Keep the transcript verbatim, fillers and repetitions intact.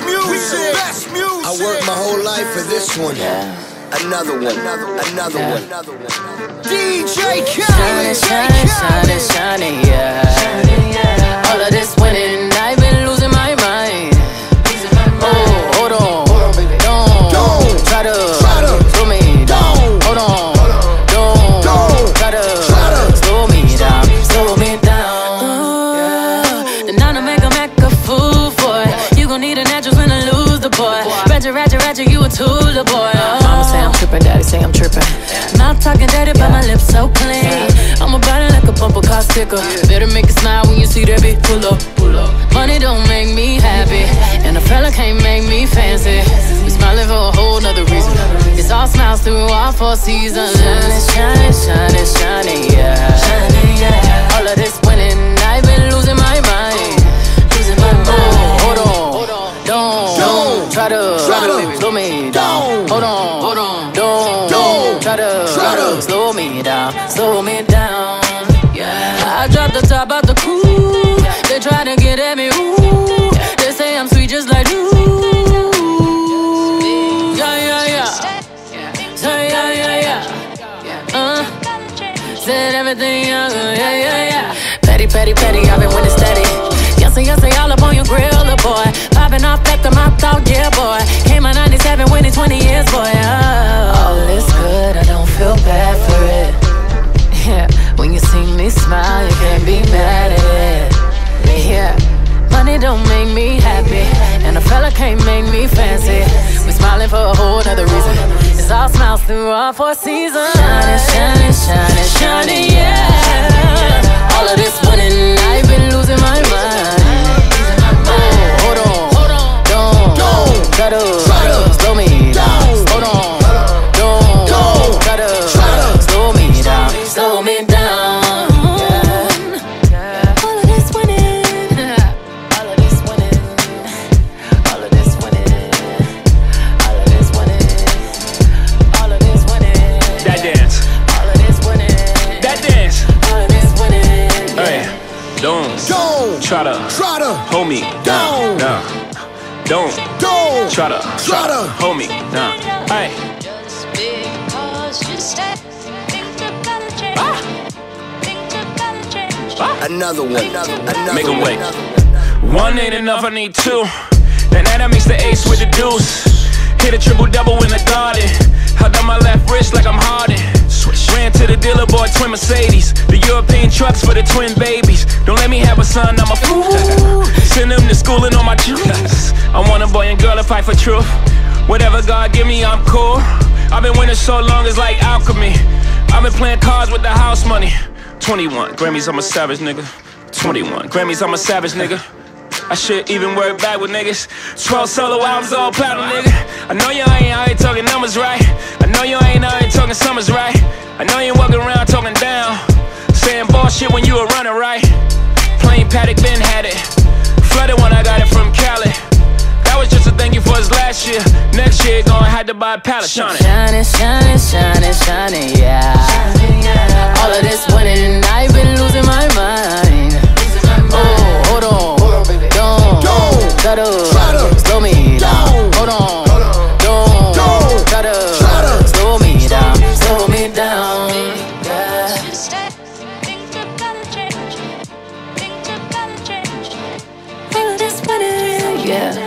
music. Best music. I worked my whole life for this one. Yeah. Another one, another, another yeah. one, another one. D J Khaled, shining, shining, shining, yeah. All of this winning, I've been losing my mind. Oh, hold on, don't try to slow me down. Hold on, don't try to slow me down, slow me down. Uh, and now to make a make a fool for it. You gon' need a natural when I lose the boy. Ratchet, ratchet, ratchet, you a tool, the boy. Mama say I'm trippin', daddy say I'm trippin'. Mouth talking dirty, but my lips so clean. I'm about it like a bumper car sticker. Better make it smile when you see that bitch pull up. Money don't make me happy, and a fella can't make me fancy. We smiling for a whole nother reason. It's all smiles through all four seasons. Shining, shining, shining, shining, yeah. Shining, yeah. All of this winning, I've been losing my mind. Losing my mind. Hold on, don't, don't try to slow me down. Hold on, hold on, don't, don't try to, try to slow me down, slow me down. Yeah, I dropped the top out the coupe. They try to get at me, ooh. They say I'm sweet just like you. Yeah, yeah, yeah. Say yeah, yeah, yeah. Uh, said everything, yeah, yeah, yeah, yeah. Petty, petty, petty, I've been winning steady. Yes, yes, say all up on your grill, the boy. Popping off at the mouth, out, yeah, boy. Came out ninety-seven, winning twenty years, boy. Oh, all is good, I don't feel bad for it. Yeah, when you see me smile, you can't be mad at it. Yeah, money don't make me happy, and a fella can't make me fancy. We smiling for a whole nother reason. It's all smiles through all four seasons. Shining, shining, shining, shining, yeah. All of this winning, I've been losing my mind. Oh, hold on, don't, don't try to slow me down. Hold on, don't try to slow me down, slow me down. Try to, try to hold me down, nah. Don't, don't try to, try to hold me down. Hey. Just because you stay, things are gonna change. Ah. Things are gonna change. Ah. Another one, another, another make them wait. One. One ain't enough, I need two. That night I mix the ace with the deuce. Hit a triple double in the garden. Held on my left wrist like I'm Harden. Ran to the dealer, bought twin Mercedes. The European trucks for the twin babies. Don't let me have a son, I'm a fool. Send them to school and on my juice. I want a boy and girl to fight for truth. Whatever God give me, I'm cool. I've been winning so long, it's like alchemy. I've been playing cards with the house money. twenty-one Grammys, I'm a savage nigga. twenty-one Grammys, I'm a savage nigga. I should even work back with niggas. twelve solo albums, all platinum, nigga. I know you ain't out here talking numbers right. I know you ain't out here talking summers right. I know you ain't walking around talking down, saying bullshit when you were running right. Plain Paddock, Ben had it. Flooded when I got it from Cali. That was just a thank you for his last year. Next year, gonna have to buy a pallet. Shining, shining, shining, shining, shining, yeah. All of this winning, I've been losing my mind. Oh, hold on. Don't try to slow me down. Hold on, don't try to slow me down, slow me down. Yeah. Things are gonna change. Things are gonna change. All of this winning, yeah.